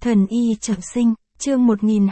Thần y trọng sinh, chương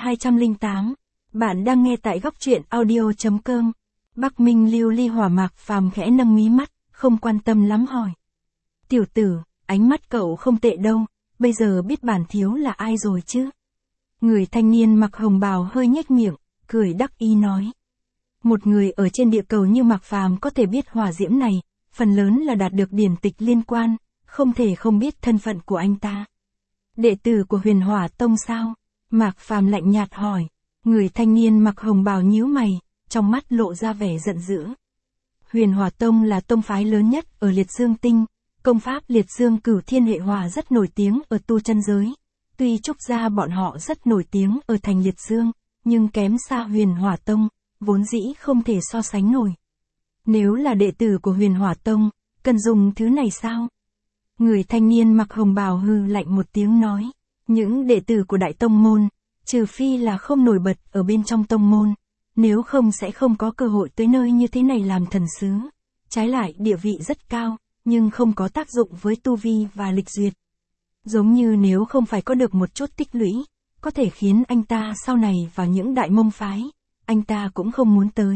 1208. Bạn đang nghe tại góc truyện audio.com. Bắc Minh lưu ly hỏa Mạc Phàm khẽ nâng mí mắt, không quan tâm lắm hỏi. Tiểu tử, ánh mắt cậu không tệ đâu, bây giờ biết bản thiếu là ai rồi chứ? Người thanh niên mặc hồng bào hơi nhếch miệng, cười đắc ý nói. Một người ở trên địa cầu như Mạc Phàm có thể biết hỏa diễm này, phần lớn là đạt được điển tịch liên quan, không thể không biết thân phận của anh ta. Đệ tử của Huyền Hỏa Tông sao? Mạc Phàm lạnh nhạt hỏi. Người thanh niên mặc hồng bào nhíu mày, trong mắt lộ ra vẻ giận dữ. Huyền Hỏa Tông là tông phái lớn nhất ở Liệt Dương Tinh, công pháp Liệt Dương Cửu Thiên Hệ Hỏa rất nổi tiếng ở tu chân giới. Tuy Trúc gia bọn họ rất nổi tiếng ở thành Liệt Dương, nhưng kém xa Huyền Hỏa Tông, vốn dĩ không thể so sánh nổi. Nếu là đệ tử của Huyền Hỏa Tông, cần dùng thứ này sao? Người thanh niên mặc hồng bào hừ lạnh một tiếng nói, những đệ tử của Đại Tông Môn, trừ phi là không nổi bật ở bên trong Tông Môn, nếu không sẽ không có cơ hội tới nơi như thế này làm thần sứ. Trái lại địa vị rất cao, nhưng không có tác dụng với tu vi và lịch duyệt. Giống như nếu không phải có được một chút tích lũy, có thể khiến anh ta sau này vào những đại mông phái, anh ta cũng không muốn tới.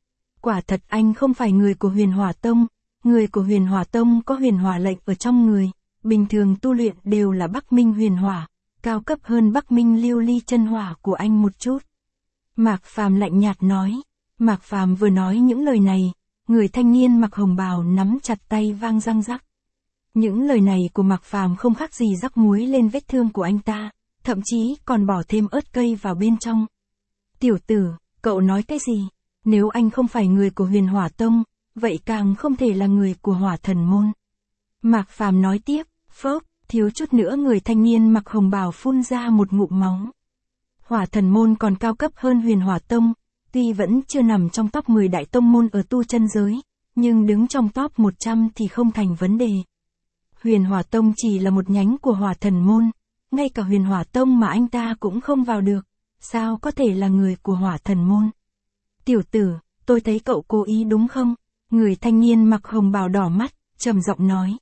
Quả thật anh không phải người của Huyền Hỏa Tông. Người của Huyền Hỏa Tông có huyền hỏa lệnh ở trong người, bình thường tu luyện đều là Bắc Minh huyền hỏa, cao cấp hơn Bắc Minh lưu ly chân hỏa của anh một chút. Mạc Phàm lạnh nhạt nói. Mạc Phàm vừa nói những lời này, người thanh niên mặc hồng bào nắm chặt tay vang răng rắc. Những lời này của Mạc Phàm không khác gì rắc muối lên vết thương của anh ta, thậm chí còn bỏ thêm ớt cây vào bên trong. Tiểu tử, cậu nói cái gì? Nếu anh không phải người của Huyền Hỏa Tông, vậy càng không thể là người của Hỏa Thần Môn. Mạc Phàm nói tiếp, phốc, thiếu chút nữa người thanh niên mặc hồng bào phun ra một ngụm máu. Hỏa Thần Môn còn cao cấp hơn Huyền Hỏa Tông, tuy vẫn chưa nằm trong top 10 đại tông môn ở tu chân giới, nhưng đứng trong top 100 thì không thành vấn đề. Huyền Hỏa Tông chỉ là một nhánh của Hỏa Thần Môn, ngay cả Huyền Hỏa Tông mà anh ta cũng không vào được, sao có thể là người của Hỏa Thần Môn? Tiểu tử, tôi thấy cậu cố ý đúng không? Người thanh niên mặc hồng bào đỏ mắt, trầm giọng nói.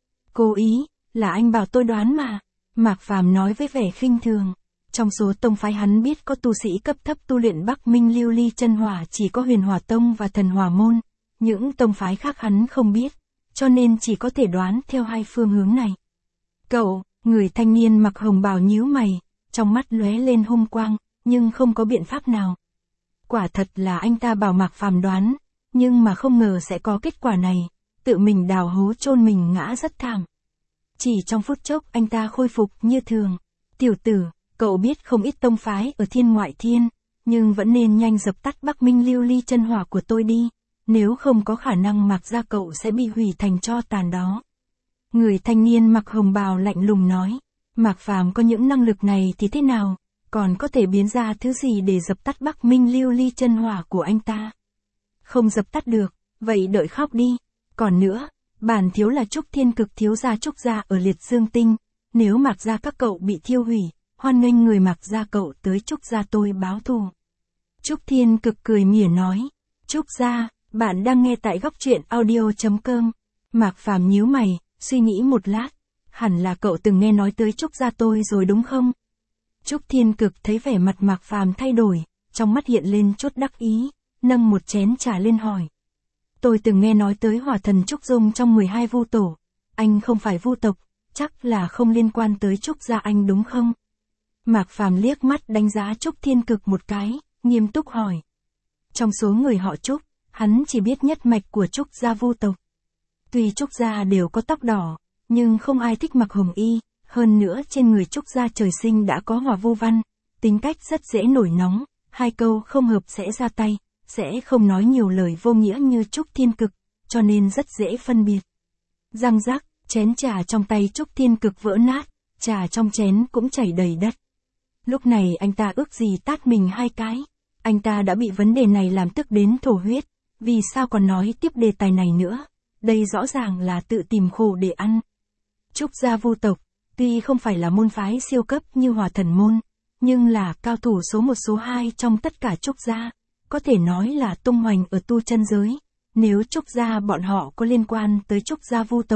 Cố ý, là anh bảo tôi đoán mà. Mạc Phàm nói với vẻ khinh thường. Trong số tông phái hắn biết có tu sĩ cấp thấp tu luyện Bắc Minh lưu ly chân hỏa chỉ có Huyền Hỏa Tông và Thần Hỏa Môn. Những tông phái khác hắn không biết, cho nên chỉ có thể đoán theo hai phương hướng này. Cậu, người thanh niên mặc hồng bào nhíu mày, trong mắt lóe lên hung quang, nhưng không có biện pháp nào. Quả thật là anh ta bảo Mạc Phàm đoán, nhưng mà không ngờ sẽ có kết quả này, tự mình đào hố chôn mình ngã rất thảm. Chỉ trong phút chốc anh ta khôi phục như thường. Tiểu tử, cậu biết không ít tông phái ở thiên ngoại thiên, nhưng vẫn nên nhanh dập tắt Bắc Minh lưu ly chân hỏa của tôi đi, nếu không có khả năng Mạc gia cậu sẽ bị hủy thành tro tàn đó. Người thanh niên mặc hồng bào lạnh lùng nói, Mạc Phàm có những năng lực này thì thế nào, còn có thể biến ra thứ gì để dập tắt Bắc Minh lưu ly chân hỏa của anh ta? Không dập tắt được, vậy đợi khóc đi. Còn nữa, bản thiếu là Trúc Thiên Cực thiếu gia Trúc gia ở Liệt Dương Tinh, nếu Mạc gia các cậu bị thiêu hủy, hoan nghênh người Mạc gia cậu tới Trúc gia tôi báo thù. Trúc Thiên Cực cười mỉa nói, Trúc gia, bạn đang nghe tại góc truyện audio.com. Mạc Phàm nhíu mày, suy nghĩ một lát, hẳn là cậu từng nghe nói tới Trúc gia tôi rồi đúng không? Trúc Thiên Cực thấy vẻ mặt Mạc Phàm thay đổi, trong mắt hiện lên chút đắc ý, nâng một chén trà lên hỏi. Tôi từng nghe nói tới hỏa thần Trúc Dung trong 12 vu tổ, anh không phải vu tộc, chắc là không liên quan tới Trúc gia anh đúng không? Mạc Phàm liếc mắt đánh giá Trúc Thiên Cực một cái, nghiêm túc hỏi. Trong số người họ Trúc, hắn chỉ biết nhất mạch của Trúc gia vu tộc. Tuy Trúc gia đều có tóc đỏ, nhưng không ai thích mặc hồng y, hơn nữa trên người Trúc gia trời sinh đã có hỏa vu văn, tính cách rất dễ nổi nóng, hai câu không hợp sẽ ra tay, sẽ không nói nhiều lời vô nghĩa như Trúc Thiên Cực, cho nên rất dễ phân biệt. Răng rắc, chén trà trong tay Trúc Thiên Cực vỡ nát, trà trong chén cũng chảy đầy đất. Lúc này anh ta ước gì tát mình hai cái, anh ta đã bị vấn đề này làm tức đến thổ huyết, vì sao còn nói tiếp đề tài này nữa, đây rõ ràng là tự tìm khổ để ăn. Trúc gia vu tộc, tuy không phải là môn phái siêu cấp như Hỏa Thần Môn, nhưng là cao thủ số 1 số 2 trong tất cả Trúc gia, có thể nói là tung hoành ở tu chân giới. Nếu Trúc gia bọn họ có liên quan tới Trúc gia vu tộc,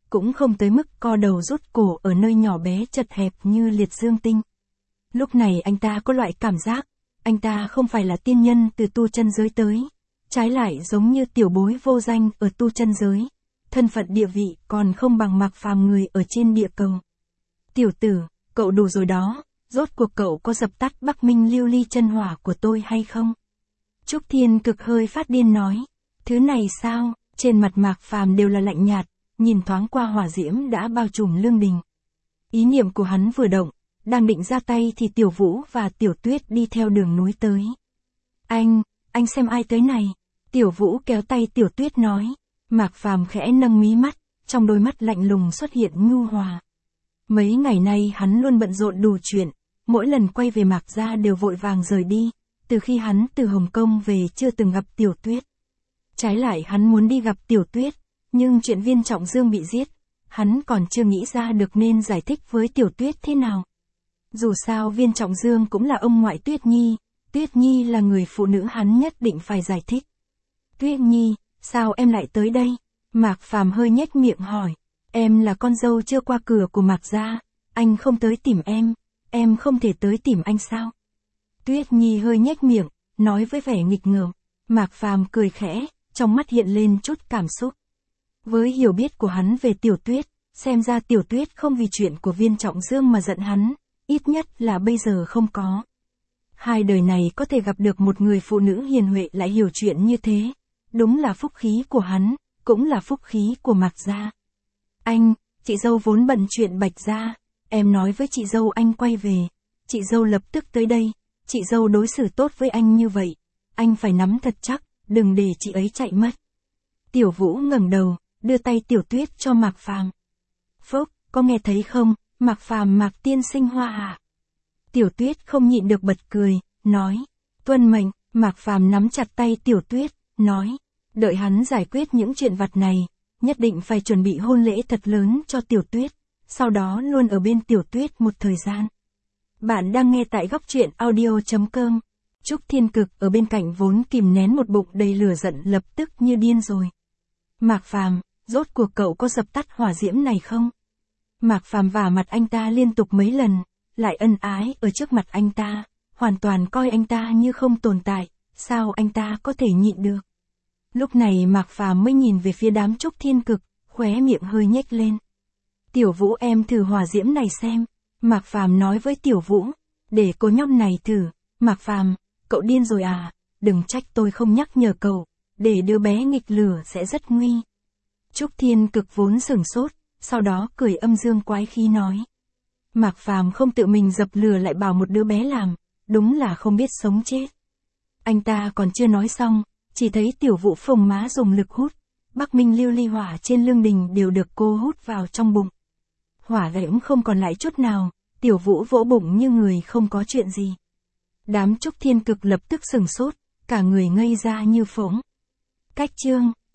cũng không tới mức co đầu rút cổ ở nơi nhỏ bé chật hẹp như liệt dương tinh. Lúc này anh ta có loại cảm giác, anh ta không phải là tiên nhân từ tu chân giới tới, trái lại giống như tiểu bối vô danh ở tu chân giới, thân phận địa vị còn không bằng Mạc Phàm người ở trên địa cầu. Tiểu tử, cậu đủ rồi đó, rốt cuộc cậu có dập tắt Bắc Minh lưu ly chân hỏa của tôi hay không? Trúc Thiên Cực hơi phát điên nói, thứ này sao? Trên mặt Mạc Phàm đều là lạnh nhạt, nhìn thoáng qua hỏa diễm đã bao trùm lương đình. Ý niệm của hắn vừa động, đang định ra tay thì Tiểu Vũ và Tiểu Tuyết đi theo đường núi tới. Anh xem ai tới này? Tiểu Vũ kéo tay Tiểu Tuyết nói. Mạc Phàm khẽ nâng mí mắt, trong đôi mắt lạnh lùng xuất hiện nhu hòa. Mấy ngày nay hắn luôn bận rộn đủ chuyện, mỗi lần quay về Mạc gia đều vội vàng rời đi, từ khi hắn từ Hồng Kông về chưa từng gặp Tiểu Tuyết. Trái lại hắn muốn đi gặp Tiểu Tuyết, nhưng chuyện Viên Trọng Dương bị giết, hắn còn chưa nghĩ ra được nên giải thích với Tiểu Tuyết thế nào. Dù sao Viên Trọng Dương cũng là ông ngoại Tuyết Nhi là người phụ nữ hắn nhất định phải giải thích. Tuyết Nhi, sao em lại tới đây? Mạc Phàm hơi nhếch miệng hỏi, em là con dâu chưa qua cửa của Mạc gia, anh không tới tìm em không thể tới tìm anh sao? Tuyết Nhi hơi nhếch miệng, nói với vẻ nghịch ngợm. Mạc Phàm cười khẽ, trong mắt hiện lên chút cảm xúc. Với hiểu biết của hắn về Tiểu Tuyết, xem ra Tiểu Tuyết không vì chuyện của Viên Trọng Dương mà giận hắn, ít nhất là bây giờ không có. Hai đời này có thể gặp được một người phụ nữ hiền huệ lại hiểu chuyện như thế, đúng là phúc khí của hắn, cũng là phúc khí của Mạc gia. Chị dâu vốn bận chuyện Bạch gia, em nói với chị dâu anh quay về, chị dâu lập tức tới đây, chị dâu đối xử tốt với anh như vậy, anh phải nắm thật chắc, đừng để chị ấy chạy mất. Tiểu Vũ ngẩng đầu, đưa tay Tiểu Tuyết cho Mạc Phàm. Phốc, có nghe thấy không, Mạc Phàm Mạc tiên sinh hoa hạ. Tiểu Tuyết không nhịn được bật cười, nói, tuân mệnh. Mạc Phàm nắm chặt tay Tiểu Tuyết, nói, đợi hắn giải quyết những chuyện vặt này, nhất định phải chuẩn bị hôn lễ thật lớn cho Tiểu Tuyết, sau đó luôn ở bên Tiểu Tuyết một thời gian. Bạn đang nghe tại góc truyện audio.com. Trúc Thiên Cực ở bên cạnh vốn kìm nén một bụng đầy lửa giận lập tức như điên rồi. Mạc Phàm, rốt cuộc cậu có dập tắt hỏa diễm này không? Mạc Phàm vả mặt anh ta liên tục mấy lần, lại ân ái ở trước mặt anh ta, hoàn toàn coi anh ta như không tồn tại, sao anh ta có thể nhịn được? Lúc này Mạc Phàm mới nhìn về phía đám Trúc Thiên Cực, khóe miệng hơi nhếch lên. Tiểu Vũ em thử hỏa diễm này xem. Mạc Phàm nói với Tiểu Vũ, để cô nhóc này thử. Mạc Phàm, cậu điên rồi à, đừng trách tôi không nhắc nhở cậu, để đứa bé nghịch lửa sẽ rất nguy. Trúc Thiên Cực vốn sửng sốt, sau đó cười âm dương quái khí nói. Mạc Phàm không tự mình dập lửa lại bảo một đứa bé làm, đúng là không biết sống chết. Anh ta còn chưa nói xong, chỉ thấy Tiểu Vũ phồng má dùng lực hút, Bắc Minh lưu ly hỏa trên lương đình đều được cô hút vào trong bụng. Hỏa diễm không còn lại chút nào, Tiểu Vũ vỗ bụng như người không có chuyện gì. Đám Trúc Thiên Cực lập tức sửng sốt, cả người ngây ra như phỗng. Cách chương